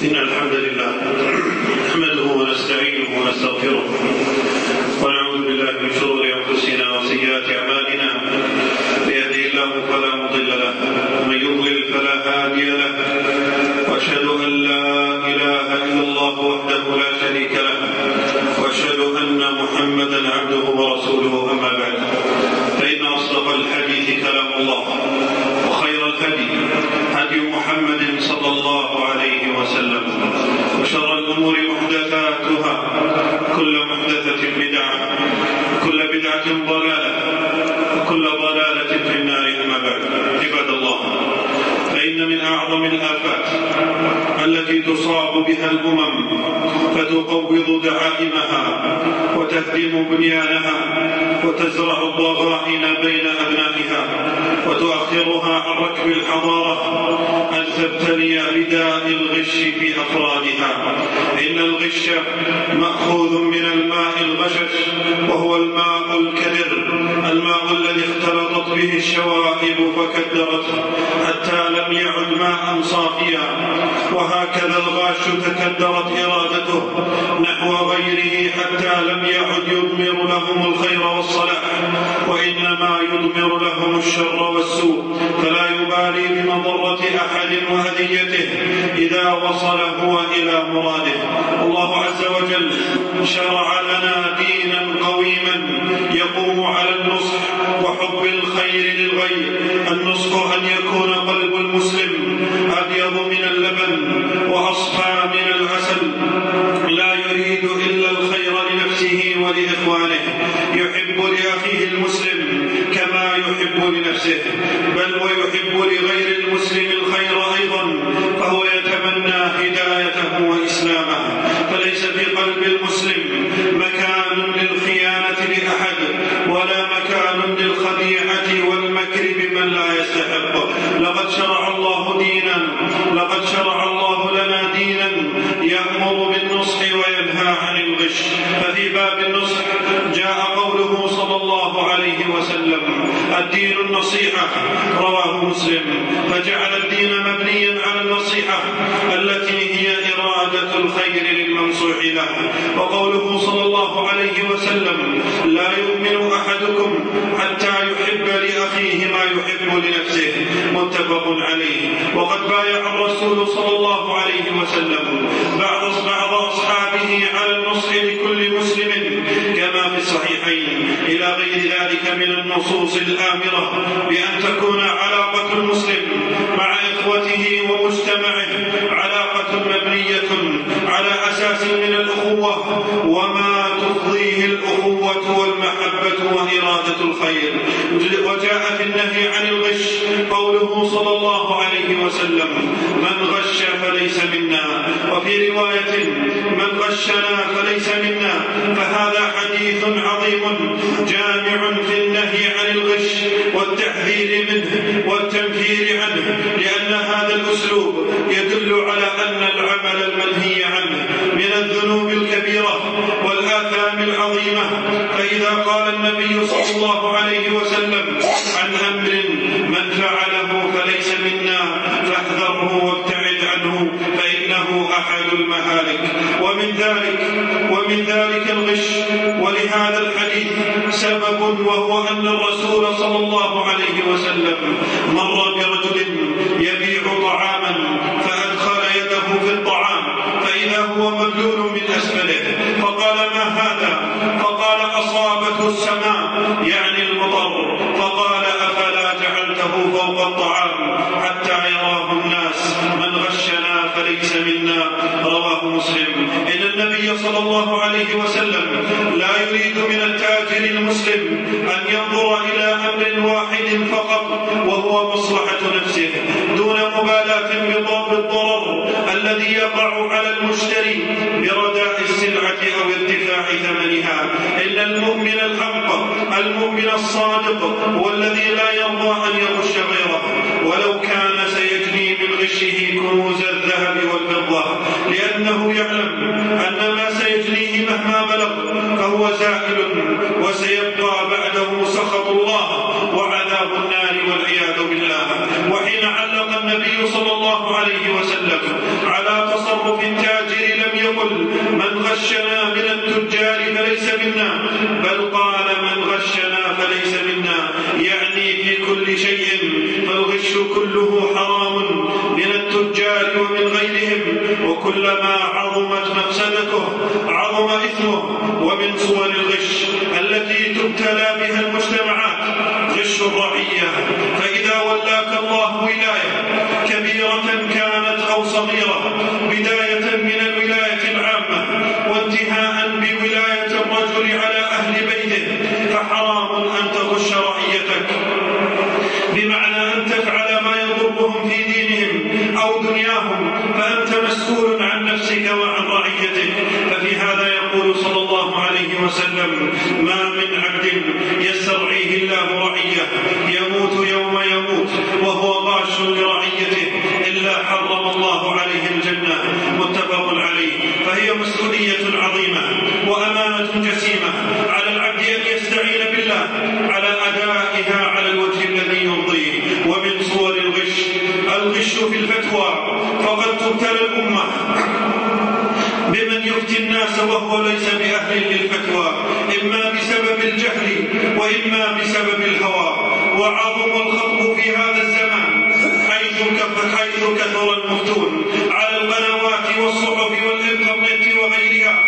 إن الحمد لله نحمده ونستعينه ونستغفره ونعوذ بالله من شرور أنفسنا وسيئات أعمالنا. من يهده الله فلا مضل له ومن يضلل فلا هادي له، وأشهد أن لا إله إلا الله وحده لا شريك له، وأشهد أن محمدا عبده ورسوله. أما بعد، فإن أصدق الحديث كلام الله، وخير الهدي هدي محمد صلى الله عليه وسلم، وشر الأمور محدثاتها، كل محدثة بدعة، كل بدعة ضلالة، وكل ضلالة في النار. أما بعد، عباد الله، فإن من أعظم الآفات التي تصاب بها الأمم فتقوض دعائمها وتهدم بنيانها وتزرع الضغائن بين أبنائها وتؤخرها عن ركب الحضارة أن تبتلي بداء الغش في أفرادها. إن الغش مأخوذ من الماء الغشش، وهو الماء الكدر، الماء الذي اختلطت به الشوائب فكدرته حتى لم يعد ماء صافيا. وهكذا الغاش تكدرت إرادته نحو غيره حتى لم يعد يضمر لهم الخير والصلاح، وإنما يضمر لهم الشر والسوء، فلا يبالي بمضرة أحد وأذيته إذا وصل هو إلى مراده. الله عز وجل شرع لنا دينا قويما يقوم على النصح وحب الخير للغير. النصح أن يكون قلب المسلم أبيض من اللبن وأصفى من العسل، لا يريد إلا الخير لنفسه ولإخوانه، يحب لأخيه المسلم كما يحب لنفسه، بل ويحب لغير المسلم الخير أيضا، فهو يتمنى هدايته وإسلامه. فليس في قلب المسلم مكان للخيانة لأحد، ولا مكان للخديعة والمكر بمن لا يستحق. لقد شرع الله لنا دينا يأمر بالنصح وينهى عن الغش. ففي باب النصح جاء قوله صلى الله عليه وسلم: الدين النصيحة، رواه مسلم، فجعل الدين مبنيا على النصيحة التي هي إرادة الخير للمنصوح له. وقوله صلى الله عليه وسلم: لا يؤمن أحدكم حتى يحب لأخيه ما يحب لنفسه، متفق عليه. وقد بايع الرسول صلى الله عليه وسلم بعض أصحابه على النصح لكل مسلم كما في الصحيحين، إلى غير ذلك من النصوص الآمرة بأن تكون علاقة المسلم مع إخوته ومجتمعه علاقة مبنية على أساس من الأخوة، وما تفضيه الأخوة والمحبة وإرادة الخير. وجاء في النهي عن الغش قوله صلى الله عليه وسلم: من غش فليس منا، وفي رواية: من غشنا فليس منا. فهذا حديث عظيم جامع في النهي عن الغش والتحذير منه والتنفير عنه، لأن هذا الأسلوب يدل على أن العمل المنهي عنه من الذنوب الكبيرة والآثام العظيمة. فإذا قال النبي صلى الله عليه وسلم عن أمر من فعله فليس منا فاحذره وابتعد عنه، فإنه أحد المهالك، ومن ذلك الغش. ولهذا الحديث سبب، وهو أن الرسول صلى الله عليه وسلم مر برجل يبيع طعاما فأدخل يده في الطعام فإذا هو مبلول من أسفله، فقال: ما هذا؟ فقال: أصابته السماء، يعني المطر. فقال: أفلا جعلته فوق الطعام حتى يراه الناس؟ من غشنا فليس منا، رواه مسلم. إن النبي صلى الله عليه وسلم لا يريد من التاجر المسلم أن ينظر إلى أمر واحد فقط، وهو مصلحة نفسه، دون مبالاة بالضرر الذي يقع على المشتري برداء السلعة أو ارتفاع ثمنها. إن المؤمن الحق، المؤمن الصادق، هو الذي لا يرضى أن يغش غيره، ولو كان سيجني من غشه كنوز الذهب والفضة، لأنه يعلم أن ما سيجنيه مهما بلغ فهو زائل، وسيبقى بعده سخط الله وعذاب النار والعياذ بالله. وحين علق النبي صلى الله عليه وسلم على تصرف وكلما عظمت مفسدته عظم إثمه. ومن صور الغش التي تبتلى بها المجتمعات غش الرعية. فإذا ولاك الله ولاية كبيرة كانت أو صغيرة، بداية من الولاية العامة وانتهاء بولاية الرجل على أهل بيته، فحرام أن تغش رعيتك، بمعنى أن تفعل ما يضرهم في دينهم أو دنياهم، فأنت مسؤول عن نفسك وعن رعيتك. ففي هذا يقول صلى الله عليه وسلم: ما من عبد يسترعيه الله رعية يموت يوم يموت وهو غاش لرعيته إلا حرم الله عليه الجنة. متفق عليه. فهي مسؤولية عظيمة وأمانة جسيمة على العبد أن يستعين بالله على أدائها على الوجه الذي يرضيه. ومن صور الغش في الفتوى، فقد تبتلى الأمة بمن يفتي الناس وهو ليس بأهل للفتوى، إما بسبب الجهل وإما بسبب الهوى. وعظم الخطب في هذا الزمان حيث كثر المفتون على القنوات والصحف والإنترنت وغيرها.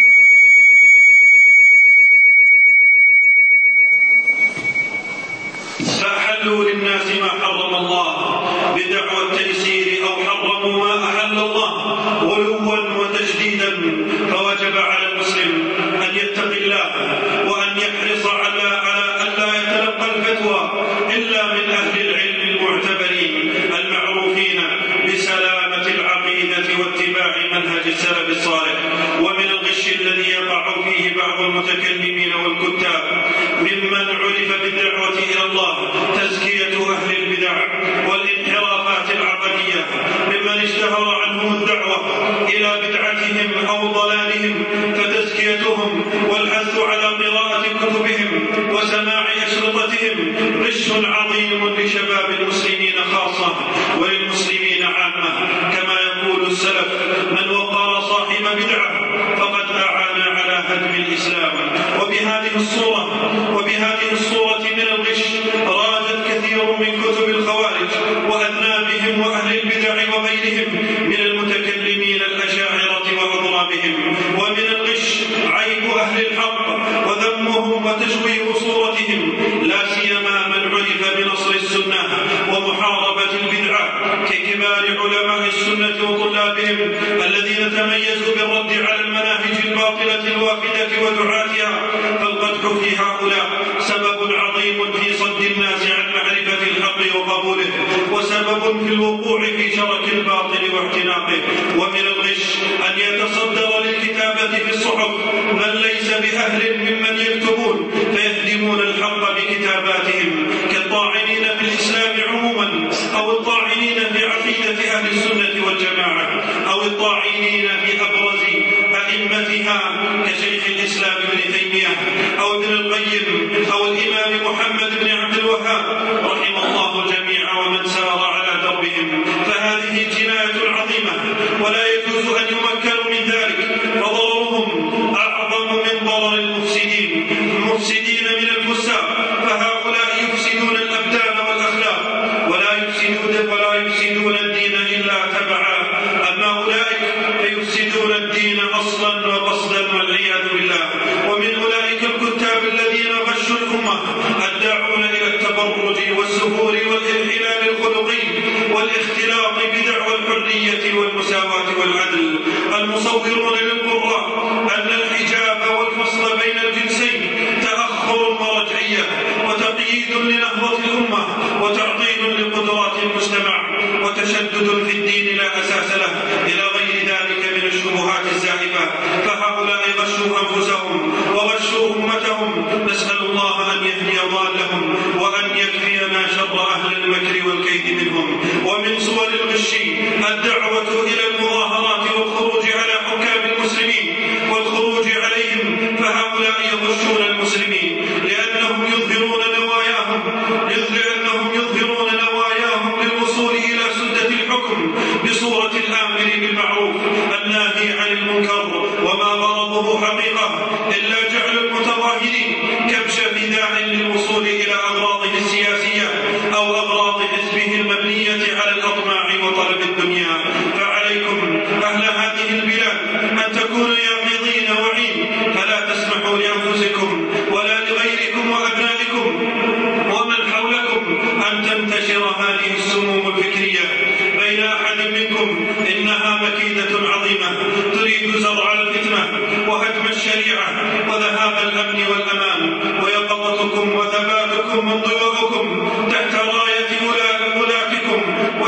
فأحلوا للناس ما حرم الله بدعوى التيسير، أو حرموا ما أحل الله غلوا وتجديدا. فوجب على المسلم أن يتقي الله وأن يحرص على ألا يتلقى الفتوى إلا من أهل العلم المعتبرين المعروفين بسلامة العقيدة واتباع منهج السلف الصالح. ومن الغش الذي يقع فيه بعض المتكلمين والكتاب ممن عرف بالدعوة إلى الله تزكية أهل البدع والانحرافات العقدية، ممن اشتهر عنهم الدعوة إلى بدعتهم أو ضلالهم، فتزكيتهم والحث على قراءة كتبهم وسماع أشرطتهم غش عظيم لشباب المسلمين خاصة وللمسلمين عامة. كما يقول السلف: من وقر صاحب بدعة فقد أعان على هدم الإسلام. وبهذه الصورة من الغش رادت كثير من كتب الخوارج وأذنابهم وأهل البدع وغيرهم من المتكلمين الأشاعرة وأضرابهم. ومن الغش عيب أهل الحق وذمهم وتشويه صورتهم، لا سيما من عرف بنصر السنة ومحاربة البدعة ككبار علماء السنة وطلابهم الذين تميزوا بالرد على المناهج الباطلة الوافدة ودعاتها. فالقدح في هؤلاء سبب عظيم في صد الناس عن معرفة الحق وقبوله، وسبب في الوقوع في شرك الباطل واعتناقه. ومن الغش أن يتصدر للكتابة في الصحف من ليس بأهل ممن يكتبون فيهدمون الحق بكتاباتهم، كالطاعنين في الإسلام عموما، أو الطاعنين في عقيدة أهل السنة والجماعة، أو الطاعنين في أبرز أئمتها كشيخ الإسلام ابن تيمية أو ابن القيم أو الإمام محمد بن عبد الوهاب رحم الله الجميع ومن سار على دربهم. فهذه جناية عظيمة ولا يجوز أن يمكنوا من ذلك، فضررهم أعظم من ضرر المفسدين من الفساق. فهؤلاء يفسدون الأبدان والأخلاق ولا يفسدون الدين إلا تبعا، أما أولئك فيفسدون الدين أصلا وقصدا والعياذ بالله. ومن أولئك الكتاب الذين غشوا الأمة الداعون إلى التبرج والسفور والانحلال الخلقي والاختلاط بدعوى الحرية والمساواة والعدل، المصورون للقراء أن الحجاب والفصل بين الجنسين تأخر ورجعية وتقييد لنهضة الأمة وتعطيل لقدرات المجتمع وتشدد في الدين لا أساس له، إلى غير ذلك من الشبهات الزائفة. فهؤلاء غشوا أنفسهم وغشوا أمتهم. نسأل الله أن يهدي ضالهم وأن يكفينا شر أهل المكر والكيد منهم. ومن صور الغش الدعوة إلى المظاهرات والخروج على حكام المسلمين والخروج عليهم، فهؤلاء يغشون المسلمين لأنهم يظهرون نواياهم للوصول إلى سدة الحكم بصورة الآمر بالمعروف الناهي عن المنكر، وما غرضه حقيقة إلا جعل المتظاهرين كبش فداء للوصول إلى أغراضه السياسية أو أغراض حزبه المبنية على الأطماع وطلب الدنيا. فعليكم أهل هذه وأنها مكيدة عظيمة تريد زرع الفتنة وهدم الشريعة وذهاب الأمن والأمان، ويقظتكم وثباتكم وانضباطكم تحت راية ولاتكم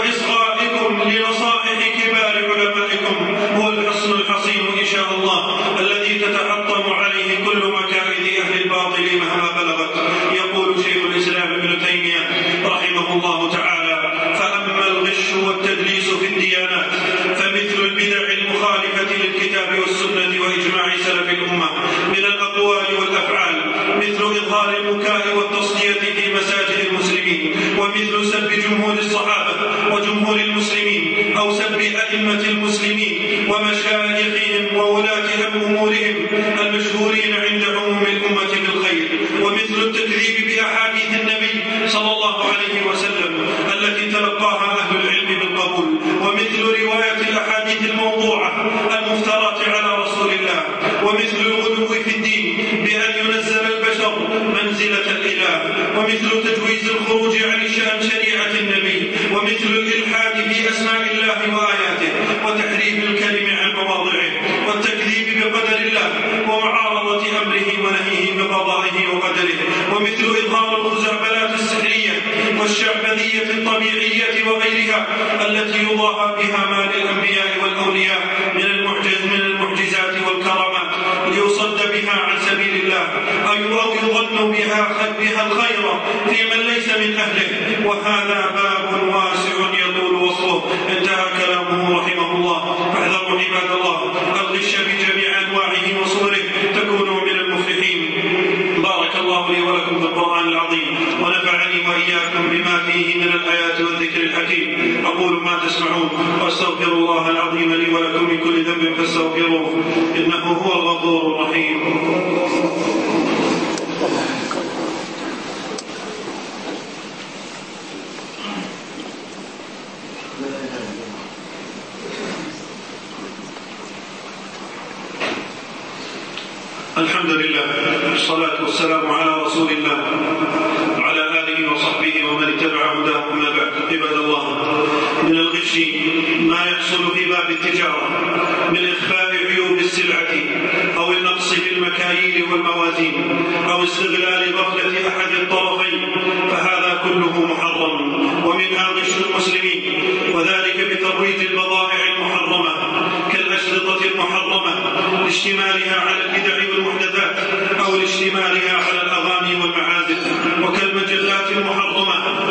وإصغائكم لنصائح كبار علمائكم هو الحصن الحصين إن شاء الله الذي تتحطم عليه كل مكائد أهل الباطل مهما بلغت. يقول شيخ الإسلام ابن تيمية رحمه الله تعالى: فأما الغش والتدليس في الديانات فمثل البدع المخالفة للكتاب والسنة وإجماع سلف الأمة من الأقوال والأفعال، مثل إظهار البكاء والتصدية في مساجد المسلمين، ومثل سب جمهور الصحابة وجمهور المسلمين، أو سب أئمة المسلمين ومشايخهم وولاة أمورهم المشهورين عند عموم الأمة بالخير، ومثل التكذيب بأحاديث النبي صلى الله عليه وسلم التي تلقاها أهل العلم بالقبول، ومثل رواية الأحاديث الموضوعة المفترة على رسول الله، ومثل الغلو في الدين بأن ينزل البشر منزلة الإله، ومثل تجويز الخروج عن شريعة النبي، ومثل الإلحاد في أسماء الله وآياته، وتحريف الكلم عن مواضعه، والتكذيب بقدر الله ومعارضة أمره ونهيه بقضائه وقدره، ومثل إظهار الخزعبلات السحرية والشعبذية الطبيعية وغيرها التي يضاهى بها ما للأنبياء والأولياء من المعجزات والكرامات ليصد بها عن سبيل الله، أو يظن بها الخير في من ليس من أهله، وهذا باب واسع يطول وصفه. انتهى كلامه رحمه الله. فاحذروا عباد الله الغش بجميع أنواعه وصوره تكونوا من المفلحين. بارك الله لي ولكم بالقرآن العظيم، ونفعني وإياكم بما فيه من الآيات والذكر الحكيم. أقول ما تسمعون وأستغفر الله العظيم لي ولكم من كل ذنب فاستغفروه إنه هو الغفور الرحيم. الحمد لله والصلاة والسلام على رسول الله وعلى آله وصحبه ومن اتبع هداه. أما بعد، عباد الله، من الغش ما يحصل في باب التجارة من إخفاء عيوب السلعة أو النقص في المكاييل والموازين أو استغلال غفلة أحد الطرفين، فهذا كله محرم. ومنها غش المسلمين، وذلك بترويج البضائع المحرمة كالأشرطة المحرمة لاشتمالها على البدع والمحدثات أو لاشتمالها على الأغاني والمعازف، وكالمجلات المحرمة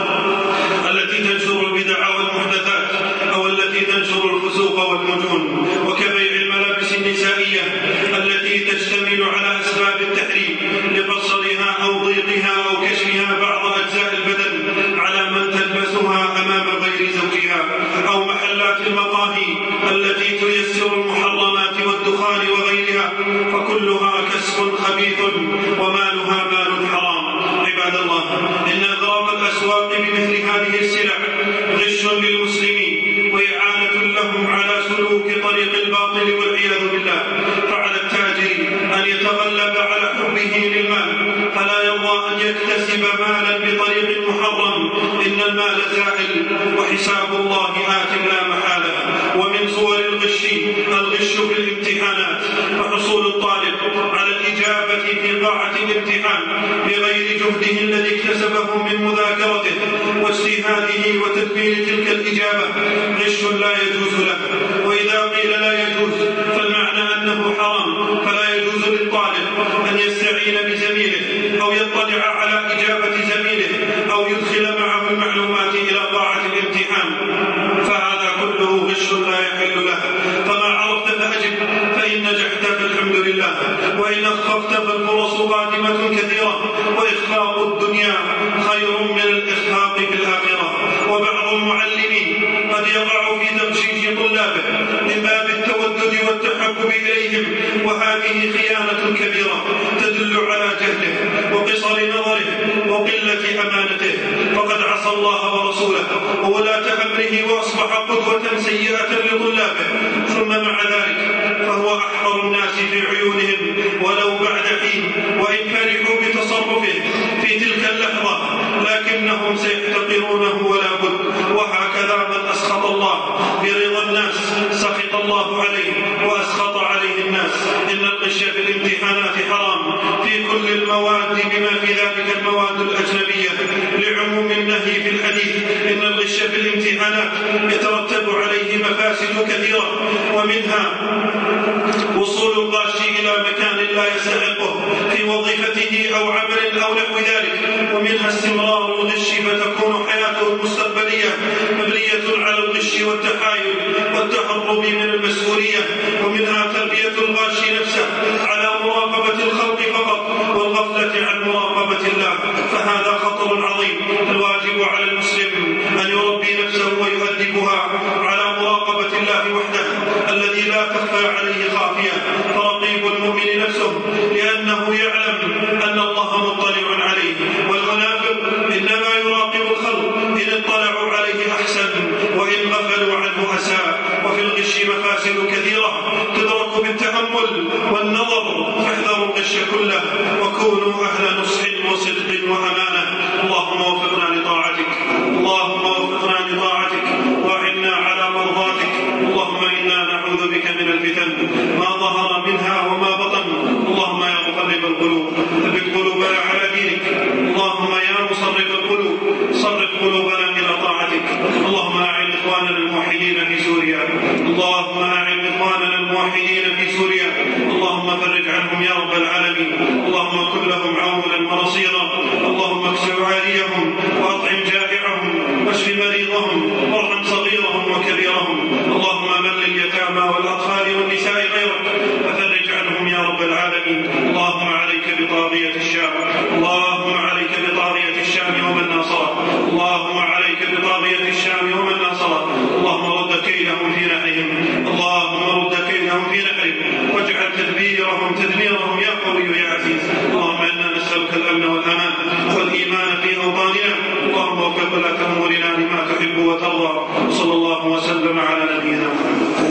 التي تنشر البدع والمحدثات أو التي تنشر الفسوق والمجون، وكبيع الملابس النسائية التي تشتمل على أسباب التحريم لقصرها أو ضيقها أو كشفها بعض أجزاء البدن على من تلبسها أمام غير زوجها، أو محلات المقاهي التي تيسر المحرمات والدخان وغيرها، فكلها كسب خبيث ومالها مال حرام. عباد الله، إن إغراق الأسواق بمثل هذه السلع غش للمسلمين وإعانة لهم على سلوك طريق الباطل والعياذ بالله. فعلى التاجر أن يتغلب على حبه للمال فلا يرضى أن يكتسب مالا بطريق محرم، إن المال زائل وحساب الله آت لا محالة. ومن صور الغش في الامتحانات، فحصول الطالب على الإجابة في قاعة الامتحان بغير جهده الذي اكتسبه من مذاكرته واجتهاده وتدبير تلك الإجابة غش لا يجوز له. وإذا قيل لا يجوز فالمعنى أنه حرام، فلا يجوز للطالب أن يستعين بزميله أو يطلع على إجابة زميله أو يدخل معه المعلومات إلى قاعة الامتحان، فهذا كله غش لا يحل له. فما عرفت فأجب، فإن نجحت فالحمد لله، وإن أخفقت فالفرص قادمة كثيرة، وإخفاق الدنيا خير من الإخفاق في الآخرة. وبعض المعلمين قد يقع في تغشيش طلابه من باب التودد والتحبب إليهم، وهذه خيانة كبيرة تدل على جهله وقصر نظره وقلة أمانته، فقد عصى الله ورسوله وولاة أمره وأصبح قدوة سيئة لطلابه، ثم مع ذلك فهو أحقر الناس في عيونهم ولو بعد حين، وإن فرحوا بتصرفه في تلك اللحظة لكنهم سيحتقرونه ولا بد. وهكذا من أسخط الله برضا الناس الله عليه وأسخط عليه الناس. إن الغش في الامتحانات حرام في كل المواد بما في ذلك المواد الأجنبية، لعموم النهي في الحديث. إن الغش في الامتحانات يترتب عليه مفاسد كثيرة، ومنها وصول الغاشي إلى مكان لا يستحقه في وظيفته أو عمل أو نحو ذلك، ومنها استمرار الغش فتكون حياته المستقبلية مبنية على الغش والتحايل والتهرب من المسؤولية، ومنها تربية الغاشي نفسه على مراقبة الخلق فقط والغفلة عن مراقبة الله، فهذا خطر عظيم. الواجب على المسلم أن يربي نفسه ويؤدبها على مراقبة الله وحده الذي لا تخفى عليه خافية، فرقيب المؤمن نفسه لأنه يعلم أن الله مطلع عليه، والمنافق إنما يراقب الخلق إن اطلعوا عليه أحسن وإن غفلوا عنه أساء. وفي الغش مفاسد كثيرة تدرك بالتأمل والنظر، فاحذروا الغش كله وكونوا أهل نصح وصدق وأمانة. اللهم وفقنا لطاعتك، اللهم وفقنا لطاعتك وأعنا على مرضاتك. اللهم إنا نعوذ بك من الفتن ما ظهر منها وما بطن. اللهم يا مقلب القلوب ثبت قلوبنا على دينك. اللهم يا مصرف القلوب صرف قلوبنا إلى طاعتك. اللهم أعن إخواننا الموحدين في سوريا، اللهم أعن إخواننا الموحدين في سوريا، اللهم فرج عنهم يا رب العالمين. اللهم كن لهم عونا ونصيرا. اللهم اكسر عاريهم وأطعم جائعهم واشف مريضهم وارحم صغيرهم وكبيرهم. اللهم من لليتامى والأطفال والنساء غيرك ففرج عنهم يا رب العالمين. اللهم عليك بطاغية الشام، اللهم عليك بطاغية الشام ومن ناصره، اللهم عليك بطاغية الشام ومن ناصره. اللهم رد كيدهم في نحرهم، اللهم رد كيدهم في نحرهم واجعل تدبيرهم تدميرهم يا قوي يا عزيز. اللهم إنا نسألك الأمن والأمان والإيمان في أوطاننا. اللهم وفق ولاة أمورنا لما تحب وترضى. صلى الله وسلم على نبينا محمد.